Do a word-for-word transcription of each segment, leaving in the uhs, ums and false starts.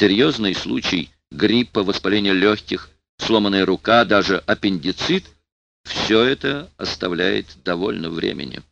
серьезный случай гриппа, воспаления легких, сломанная рука, даже аппендицит — все это оставляет довольно времени.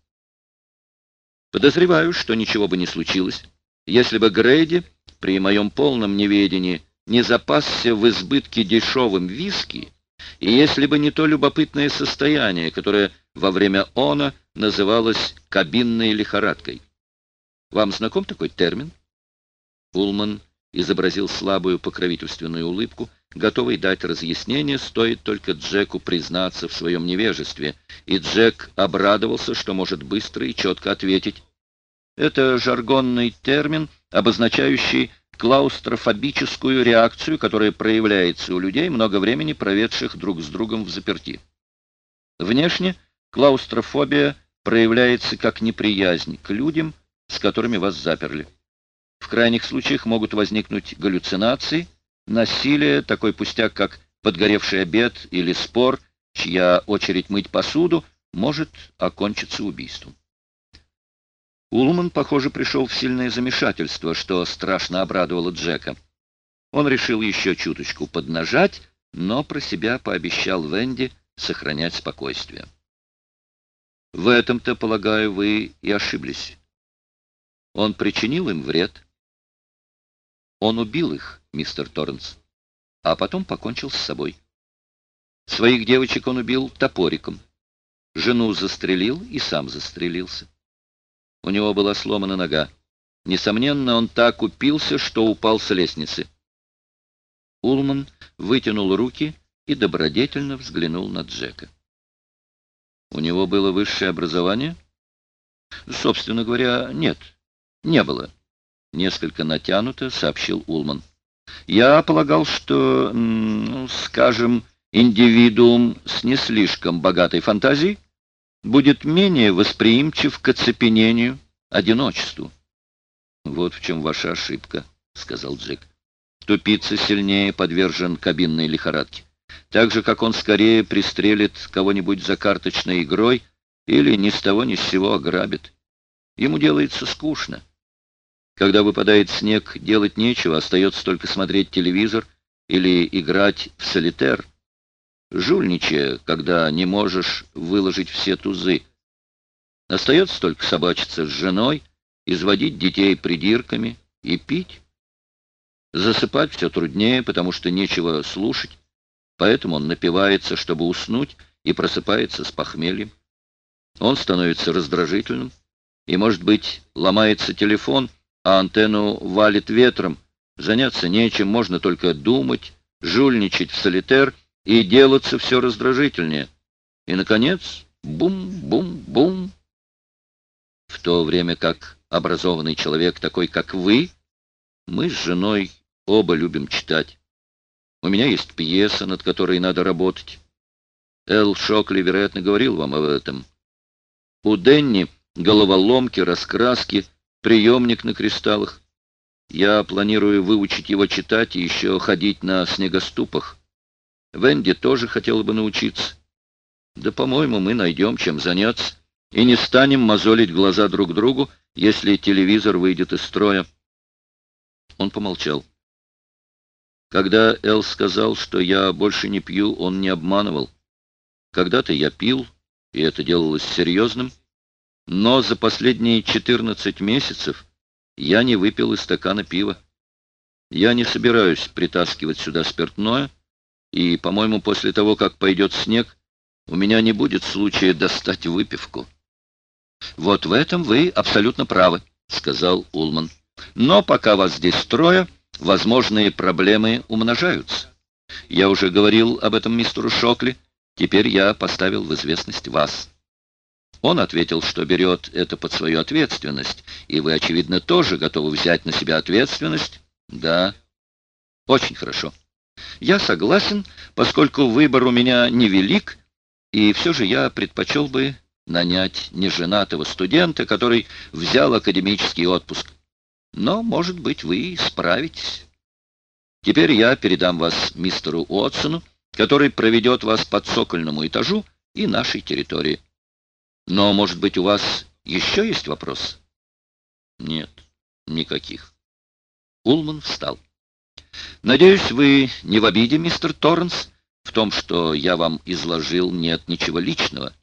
Подозреваю, что ничего бы не случилось, если бы Грейди при моем полном неведении не запасся в избытке дешевым виски, и если бы не то любопытное состояние, которое во время оно называлось кабинной лихорадкой. Вам знаком такой термин? Улман изобразил слабую покровительственную улыбку, готовый дать разъяснение, стоит только Джеку признаться в своем невежестве, и Джек обрадовался, что может быстро и четко ответить. Это жаргонный термин, обозначающий клаустрофобическую реакцию, которая проявляется у людей, много времени проведших друг с другом в заперти. Внешне клаустрофобия проявляется как неприязнь к людям, с которыми вас заперли. В крайних случаях могут возникнуть галлюцинации, насилие, такой пустяк, как подгоревший обед или спор, чья очередь мыть посуду, может окончиться убийством. Улман, похоже, пришел в сильное замешательство, что страшно обрадовало Джека. Он решил еще чуточку поднажать, но про себя пообещал Венди сохранять спокойствие. В этом-то, полагаю, вы и ошиблись. Он причинил им вред. Он убил их, мистер Торренс, а потом покончил с собой. Своих девочек он убил топориком. Жену застрелил и сам застрелился. У него была сломана нога. Несомненно, он так упился, что упал с лестницы. Улман вытянул руки и добродетельно взглянул на Джека. У него было высшее образование? Собственно говоря, нет, не было. Несколько натянуто сообщил Улман. Я полагал, что, ну, скажем, индивидуум с не слишком богатой фантазией будет менее восприимчив к оцепенению, одиночеству. Вот в чем ваша ошибка, сказал Джек. Тупица сильнее подвержен кабинной лихорадке. Так же, как он скорее пристрелит кого-нибудь за карточной игрой или ни с того ни с сего ограбит. Ему делается скучно. Когда выпадает снег, делать нечего, остается только смотреть телевизор или играть в солитер, жульничая, когда не можешь выложить все тузы. Остается только собачиться с женой, изводить детей придирками и пить. Засыпать все труднее, потому что нечего слушать, поэтому он напивается, чтобы уснуть, и просыпается с похмельем. Он становится раздражительным, и, может быть, ломается телефон, а антенну валит ветром. Заняться нечем, можно только думать, жульничать в солитер и делаться все раздражительнее. И, наконец, бум-бум-бум. В то время как образованный человек, такой как вы, мы с женой оба любим читать. У меня есть пьеса, над которой надо работать. Эл Шокли, вероятно, говорил вам об этом. У Денни головоломки, раскраски, приемник на кристаллах. Я планирую выучить его читать и еще ходить на снегоступах. Венди тоже хотела бы научиться. Да, по-моему, мы найдем чем заняться и не станем мозолить глаза друг другу, если телевизор выйдет из строя. Он помолчал. Когда Эл сказал, что я больше не пью, он не обманывал. Когда-то я пил, и это делалось серьезным, но за последние четырнадцать месяцев я не выпил и стакана пива. Я не собираюсь притаскивать сюда спиртное, и, по-моему, после того, как пойдет снег, у меня не будет случая достать выпивку. «Вот в этом вы абсолютно правы», — сказал Улман. «Но пока вас здесь трое, возможные проблемы умножаются. Я уже говорил об этом мистеру Шокли, теперь я поставил в известность вас». Он ответил, что берет это под свою ответственность, и вы, очевидно, тоже готовы взять на себя ответственность. Да, очень хорошо. Я согласен, поскольку выбор у меня невелик, и все же я предпочел бы нанять неженатого студента, который взял академический отпуск. Но, может быть, вы справитесь. Теперь я передам вас мистеру Уотсону, который проведет вас по цокольному этажу и нашей территории. Но, может быть, у вас еще есть вопрос? Нет, никаких. Улман встал. Надеюсь, вы не в обиде, мистер Торренс? В том, что я вам изложил, нет ничего личного.